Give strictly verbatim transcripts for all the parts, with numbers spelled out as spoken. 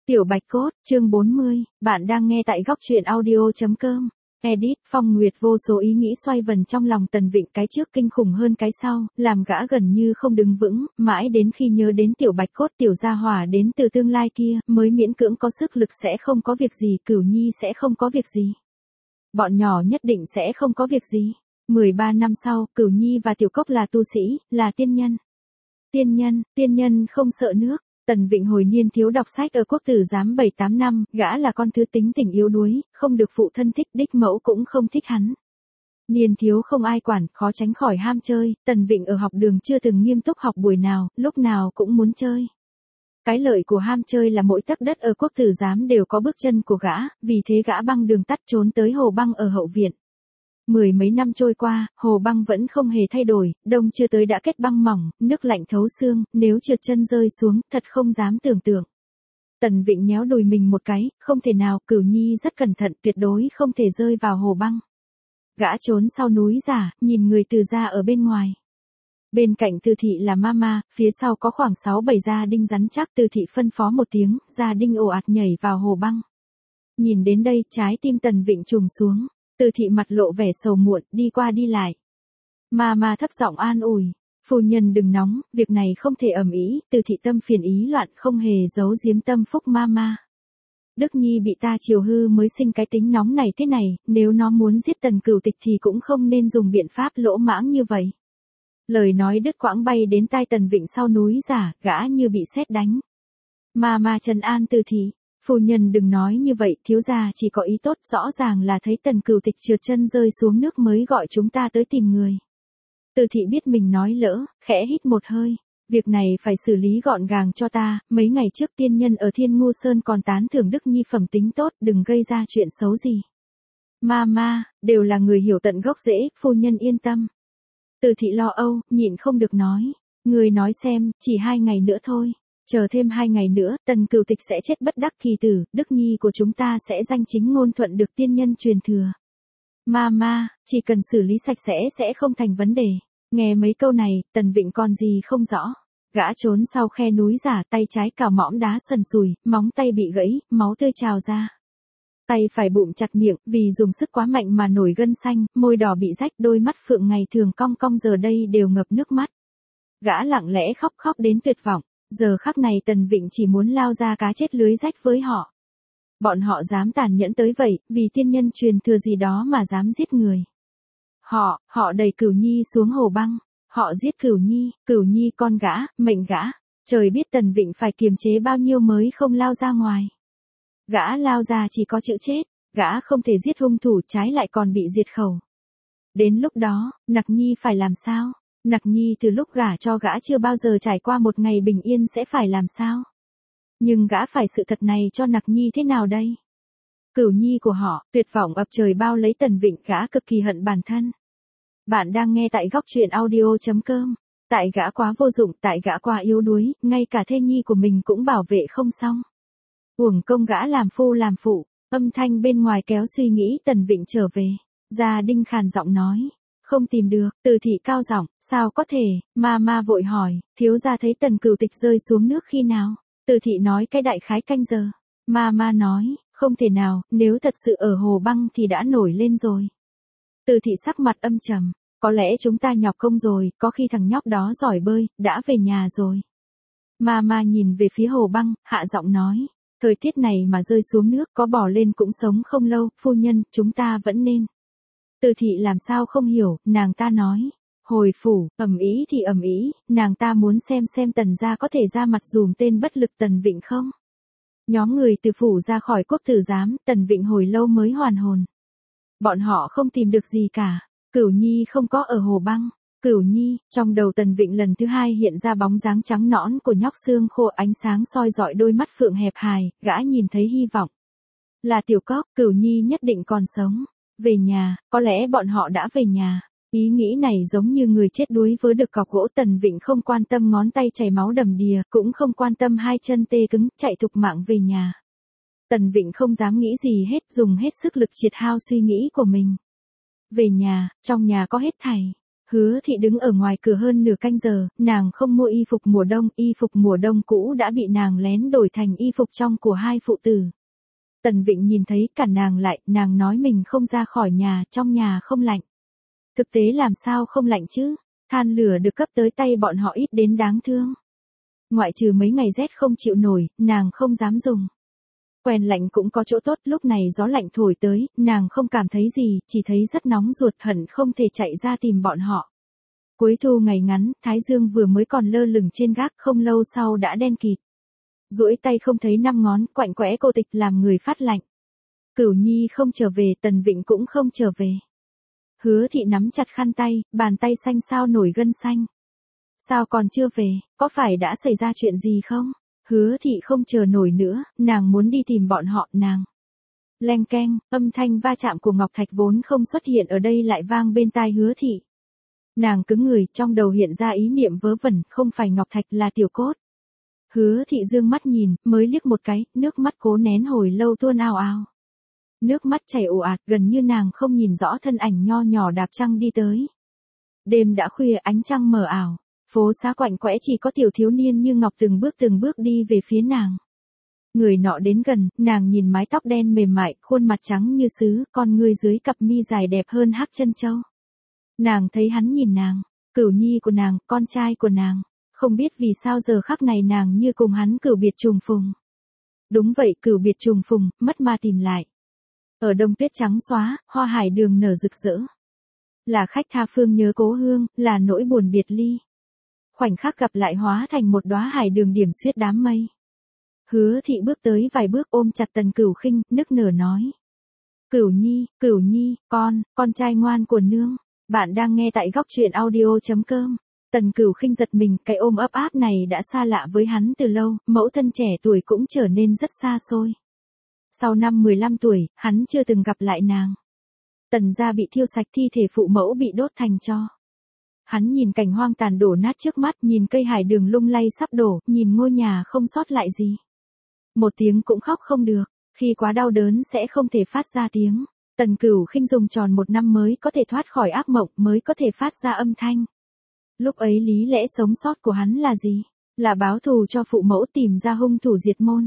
Tiểu Bạch Cốt, chương bốn mươi, bạn đang nghe tại góc truyện audio.com. Edit, Phong Nguyệt vô số ý nghĩ xoay vần trong lòng Tần Vịnh, cái trước kinh khủng hơn cái sau, làm gã gần như không đứng vững, mãi đến khi nhớ đến Tiểu Bạch Cốt tiểu gia hỏa đến từ tương lai kia, mới miễn cưỡng có sức lực sẽ không có việc gì, Cửu Nhi sẽ không có việc gì. Bọn nhỏ nhất định sẽ không có việc gì. mười ba năm sau, Cửu Nhi và Tiểu Cốc là tu sĩ, là tiên nhân. Tiên nhân, tiên nhân không sợ nước. Tần Vịnh hồi niên thiếu đọc sách ở quốc tử giám bảy tám năm, gã là con thứ tính tình yếu đuối, không được phụ thân thích, đích mẫu cũng không thích hắn. Niên thiếu không ai quản, khó tránh khỏi ham chơi, Tần Vịnh ở học đường chưa từng nghiêm túc học buổi nào, lúc nào cũng muốn chơi. Cái lợi của ham chơi là mỗi tấc đất ở quốc tử giám đều có bước chân của gã, vì thế gã băng đường tắt trốn tới hồ băng ở hậu viện. Mười mấy năm trôi qua, hồ băng vẫn không hề thay đổi, đông chưa tới đã kết băng mỏng, nước lạnh thấu xương, nếu trượt chân rơi xuống, thật không dám tưởng tượng. Tần Vịnh nhéo đùi mình một cái, không thể nào, Cửu Nhi rất cẩn thận, tuyệt đối không thể rơi vào hồ băng. Gã trốn sau núi giả, nhìn người từ gia ở bên ngoài. Bên cạnh Từ Thị là Mama, phía sau có khoảng sáu bảy gia đinh rắn chắc. Từ Thị phân phó một tiếng, gia đinh ồ ạt nhảy vào hồ băng. Nhìn đến đây, trái tim Tần Vịnh trùng xuống. Từ Thị mặt lộ vẻ sầu muộn, đi qua đi lại. Mama thấp giọng an ủi, phu nhân đừng nóng, việc này không thể ầm ĩ. Từ Thị tâm phiền ý loạn, không hề giấu giếm tâm phúc Mama. Đức Nhi bị ta chiều hư mới sinh cái tính nóng này thế này, nếu nó muốn giết Tần Cửu Tịch thì cũng không nên dùng biện pháp lỗ mãng như vậy. Lời nói đứt quãng bay đến tai Tần Vịnh sau núi giả, gã như bị sét đánh. Mama trấn an Từ Thị. Phu nhân đừng nói như vậy, thiếu gia chỉ có ý tốt, rõ ràng là thấy Tần Cửu Tịch trượt chân rơi xuống nước mới gọi chúng ta tới tìm người. Từ Thị biết mình nói lỡ, khẽ hít một hơi, việc này phải xử lý gọn gàng cho ta, mấy ngày trước tiên nhân ở Thiên Ngu Sơn còn tán thưởng Đức Nhi phẩm tính tốt, đừng gây ra chuyện xấu gì. Mama, đều là người hiểu tận gốc rễ, phu nhân yên tâm. Từ Thị lo âu, nhịn không được nói, người nói xem, chỉ hai ngày nữa thôi. Chờ thêm hai ngày nữa, Tần Cửu Tịch sẽ chết bất đắc kỳ tử, Đức Nhi của chúng ta sẽ danh chính ngôn thuận được tiên nhân truyền thừa. Mama, chỉ cần xử lý sạch sẽ sẽ không thành vấn đề. Nghe mấy câu này, Tần Vịnh còn gì không rõ. Gã trốn sau khe núi giả, tay trái cào mõm đá sần sùi, móng tay bị gãy, máu tươi trào ra. Tay phải bụm chặt miệng, vì dùng sức quá mạnh mà nổi gân xanh, môi đỏ bị rách, đôi mắt phượng ngày thường cong cong giờ đây đều ngập nước mắt. Gã lặng lẽ khóc khóc đến tuyệt vọng. Giờ khắc này Tần Vịnh chỉ muốn lao ra cá chết lưới rách với họ. Bọn họ dám tàn nhẫn tới vậy, vì tiên nhân truyền thừa gì đó mà dám giết người. Họ, họ đẩy Cửu Nhi xuống hồ băng. Họ giết Cửu Nhi, Cửu Nhi con gã, mệnh gã. Trời biết Tần Vịnh phải kiềm chế bao nhiêu mới không lao ra ngoài. Gã lao ra chỉ có chữ chết, gã không thể giết hung thủ, trái lại còn bị diệt khẩu. Đến lúc đó, Nặc Nhi phải làm sao? Nặc Nhi từ lúc gả cho gã chưa bao giờ trải qua một ngày bình yên sẽ phải làm sao? Nhưng gã phải sự thật này cho Nặc Nhi thế nào đây? Cửu Nhi của họ, tuyệt vọng ập trời bao lấy Tần Vịnh, gã cực kỳ hận bản thân. Bạn đang nghe tại góc truyện audio.com. Tại gã quá vô dụng, tại gã quá yếu đuối, ngay cả thê nhi của mình cũng bảo vệ không xong. Uổng công gã làm phu làm phụ, âm thanh bên ngoài kéo suy nghĩ Tần Vịnh trở về. Gia Đinh khàn giọng nói. Không tìm được, Từ Thị cao giọng, sao có thể, Mama vội hỏi, thiếu gia thấy Tần Cửu Tịch rơi xuống nước khi nào? Từ Thị nói cái đại khái canh giờ. Mama nói, không thể nào, nếu thật sự ở hồ băng thì đã nổi lên rồi. Từ Thị sắc mặt âm trầm, có lẽ chúng ta nhọc công rồi, có khi thằng nhóc đó giỏi bơi, đã về nhà rồi. Mama nhìn về phía hồ băng, hạ giọng nói, thời tiết này mà rơi xuống nước có bỏ lên cũng sống không lâu, phu nhân, chúng ta vẫn nên. Từ Thị làm sao không hiểu, nàng ta nói. Hồi phủ, ầm ĩ thì ầm ĩ, nàng ta muốn xem xem Tần gia có thể ra mặt dùm tên bất lực Tần Vịnh không. Nhóm người từ phủ ra khỏi quốc tử giám, Tần Vịnh hồi lâu mới hoàn hồn. Bọn họ không tìm được gì cả. Cửu Nhi không có ở hồ băng. Cửu Nhi, trong đầu Tần Vịnh lần thứ hai hiện ra bóng dáng trắng nõn của nhóc xương khô, ánh sáng soi dọi đôi mắt phượng hẹp hài, gã nhìn thấy hy vọng. Là Tiểu Cốc, Cửu Nhi nhất định còn sống. Về nhà, có lẽ bọn họ đã về nhà. Ý nghĩ này giống như người chết đuối với được cọc gỗ. Tần Vịnh không quan tâm ngón tay chảy máu đầm đìa, cũng không quan tâm hai chân tê cứng, chạy thục mạng về nhà. Tần Vịnh không dám nghĩ gì hết, dùng hết sức lực triệt hao suy nghĩ của mình. Về nhà, trong nhà có hết thảy. Hứa Thị đứng ở ngoài cửa hơn nửa canh giờ, nàng không mua y phục mùa đông, y phục mùa đông cũ đã bị nàng lén đổi thành y phục trong của hai phụ tử. Tần Vịnh nhìn thấy cản nàng lại, nàng nói mình không ra khỏi nhà, trong nhà không lạnh. Thực tế làm sao không lạnh chứ, than lửa được cấp tới tay bọn họ ít đến đáng thương. Ngoại trừ mấy ngày rét không chịu nổi, nàng không dám dùng. Quen lạnh cũng có chỗ tốt, lúc này gió lạnh thổi tới, nàng không cảm thấy gì, chỉ thấy rất nóng ruột, hận không thể chạy ra tìm bọn họ. Cuối thu ngày ngắn, thái dương vừa mới còn lơ lửng trên gác, không lâu sau đã đen kịt. Duỗi tay không thấy năm ngón, quạnh quẽ cô tịch làm người phát lạnh. Cửu Nhi không trở về, Tần Vịnh cũng không trở về. Hứa Thị nắm chặt khăn tay, bàn tay xanh xao nổi gân xanh. Sao còn chưa về, có phải đã xảy ra chuyện gì không? Hứa Thị không chờ nổi nữa, nàng muốn đi tìm bọn họ, nàng. Leng keng, âm thanh va chạm của ngọc thạch vốn không xuất hiện ở đây lại vang bên tai Hứa Thị. Nàng cứng người, trong đầu hiện ra ý niệm vớ vẩn, không phải ngọc thạch là Tiểu Cốt. Hứa Thị dương mắt nhìn, mới liếc một cái, nước mắt cố nén hồi lâu tuôn ào ào. Nước mắt chảy ồ ạt, gần như nàng không nhìn rõ thân ảnh nho nhỏ đạp trăng đi tới. Đêm đã khuya, ánh trăng mờ ảo. Phố xá quạnh quẽ chỉ có tiểu thiếu niên như ngọc từng bước từng bước đi về phía nàng. Người nọ đến gần, nàng nhìn mái tóc đen mềm mại, khuôn mặt trắng như sứ, con ngươi dưới cặp mi dài đẹp hơn hắc chân châu. Nàng thấy hắn nhìn nàng, Cửu Nhi của nàng, con trai của nàng, không biết vì sao giờ khắc này nàng như cùng hắn cửu biệt trùng phùng. Đúng vậy, cửu biệt trùng phùng, mất ma tìm lại. Ở đông tuyết trắng xóa, hoa hải đường nở rực rỡ. Là khách tha phương nhớ cố hương, là nỗi buồn biệt ly. Khoảnh khắc gặp lại hóa thành một đóa hải đường điểm xuyết đám mây. Hứa Thị bước tới vài bước ôm chặt Tần Cửu Khinh, nức nở nói. Cửu Nhi, Cửu Nhi, con, con trai ngoan của nương. Bạn đang nghe tại góc truyện audio chấm com. Tần Cửu Khinh giật mình, cái ôm ấp áp này đã xa lạ với hắn từ lâu, mẫu thân trẻ tuổi cũng trở nên rất xa xôi. Sau năm mười lăm tuổi, hắn chưa từng gặp lại nàng. Tần gia bị thiêu sạch, thi thể phụ mẫu bị đốt thành tro. Hắn nhìn cảnh hoang tàn đổ nát trước mắt, nhìn cây hải đường lung lay sắp đổ, nhìn ngôi nhà không sót lại gì. Một tiếng cũng khóc không được, khi quá đau đớn sẽ không thể phát ra tiếng. Tần Cửu Khinh dùng tròn một năm mới có thể thoát khỏi ác mộng, mới có thể phát ra âm thanh. Lúc ấy lý lẽ sống sót của hắn là gì? Là báo thù cho phụ mẫu, tìm ra hung thủ diệt môn.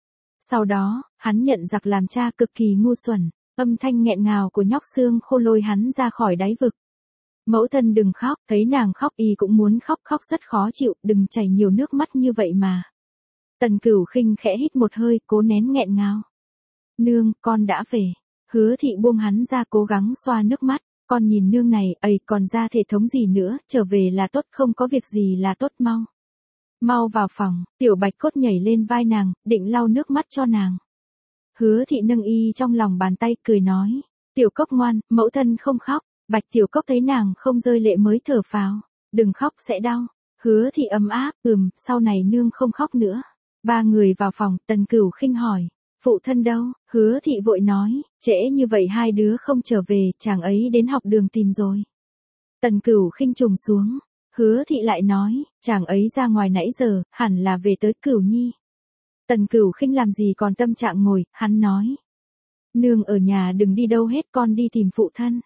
Sau đó, hắn nhận giặc làm cha cực kỳ ngu xuẩn, âm thanh nghẹn ngào của nhóc xương khô lôi hắn ra khỏi đáy vực. Mẫu thân đừng khóc, thấy nàng khóc y cũng muốn khóc, khóc rất khó chịu, đừng chảy nhiều nước mắt như vậy mà. Tần Cửu Khinh khẽ hít một hơi, cố nén nghẹn ngào. Nương, con đã về. Hứa Thị buông hắn ra cố gắng xoa nước mắt, con nhìn nương này, ầy còn ra thể thống gì nữa, trở về là tốt, không có việc gì là tốt, mau. Mau vào phòng, Tiểu Bạch Cốt nhảy lên vai nàng, định lau nước mắt cho nàng. Hứa Thị nâng y trong lòng bàn tay, cười nói, Tiểu Cốc ngoan, mẫu thân không khóc. Bạch Tiểu Cốc thấy nàng không rơi lệ mới thở phào, đừng khóc sẽ đau. Hứa Thị ấm áp, ừm, sau này nương không khóc nữa. Ba người vào phòng, Tần Cửu Khinh hỏi, phụ thân đâu? Hứa Thị vội nói, trễ như vậy hai đứa không trở về, chàng ấy đến học đường tìm rồi. Tần Cửu Khinh trùng xuống, Hứa Thị lại nói, chàng ấy ra ngoài nãy giờ, hẳn là về tới Cửu Nhi. Tần Cửu Khinh làm gì còn tâm trạng ngồi, hắn nói, nương ở nhà đừng đi đâu hết, con đi tìm phụ thân.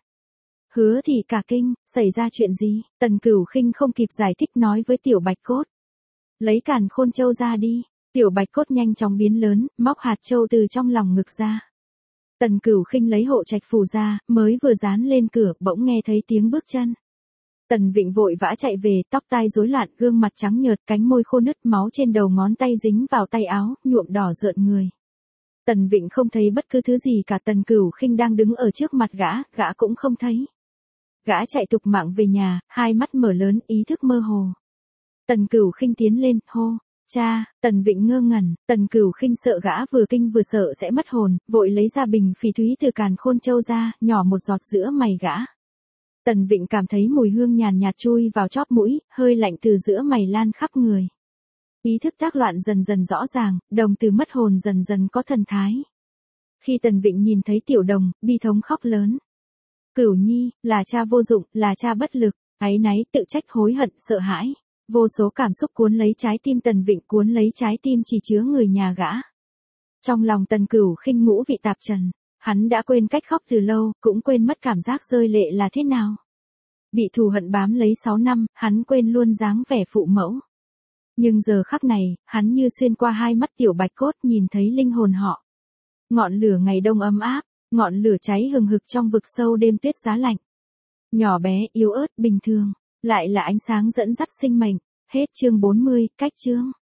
Hứa Thị cả kinh, xảy ra chuyện gì? Tần Cửu Khinh không kịp giải thích nói với Tiểu Bạch Cốt. Lấy càn khôn châu ra đi. Tiểu Bạch Cốt nhanh chóng biến lớn, móc hạt châu từ trong lòng ngực ra. Tần Cửu Khinh lấy hộ trạch phù ra, mới vừa dán lên cửa, bỗng nghe thấy tiếng bước chân. Tần Vịnh vội vã chạy về, tóc tai rối loạn, gương mặt trắng nhợt, cánh môi khô nứt, máu trên đầu ngón tay dính vào tay áo, nhuộm đỏ rợn người. Tần Vịnh không thấy bất cứ thứ gì cả, Tần Cửu Khinh đang đứng ở trước mặt gã, gã cũng không thấy. Gã chạy tục mạng về nhà, hai mắt mở lớn, ý thức mơ hồ. Tần Cửu Khinh tiến lên, hô, cha. Tần Vịnh ngơ ngẩn, Tần Cửu Khinh sợ gã vừa kinh vừa sợ sẽ mất hồn, vội lấy ra bình phỉ thúy từ càn khôn châu ra, nhỏ một giọt giữa mày gã. Tần Vịnh cảm thấy mùi hương nhàn nhạt chui vào chóp mũi, hơi lạnh từ giữa mày lan khắp người. Ý thức tác loạn dần dần rõ ràng, đồng từ mất hồn dần dần có thần thái. Khi Tần Vịnh nhìn thấy Tiểu Đồng, bi thống khóc lớn. Cửu Nhi, là cha vô dụng, là cha bất lực, áy náy, tự trách, hối hận, sợ hãi. Vô số cảm xúc cuốn lấy trái tim Tần Vịnh, cuốn lấy trái tim chỉ chứa người nhà gã. Trong lòng Tần Cửu Khinh ngũ vị tạp trần, hắn đã quên cách khóc từ lâu, cũng quên mất cảm giác rơi lệ là thế nào. Bị thù hận bám lấy sáu năm, hắn quên luôn dáng vẻ phụ mẫu. Nhưng giờ khắc này, hắn như xuyên qua hai mắt tiểu bạch cốt nhìn thấy linh hồn họ. Ngọn lửa ngày đông ấm áp, ngọn lửa cháy hừng hực trong vực sâu đêm tuyết giá lạnh. Nhỏ bé, yếu ớt, bình thường, lại là ánh sáng dẫn dắt sinh mệnh. Hết chương bốn mươi, cách chương.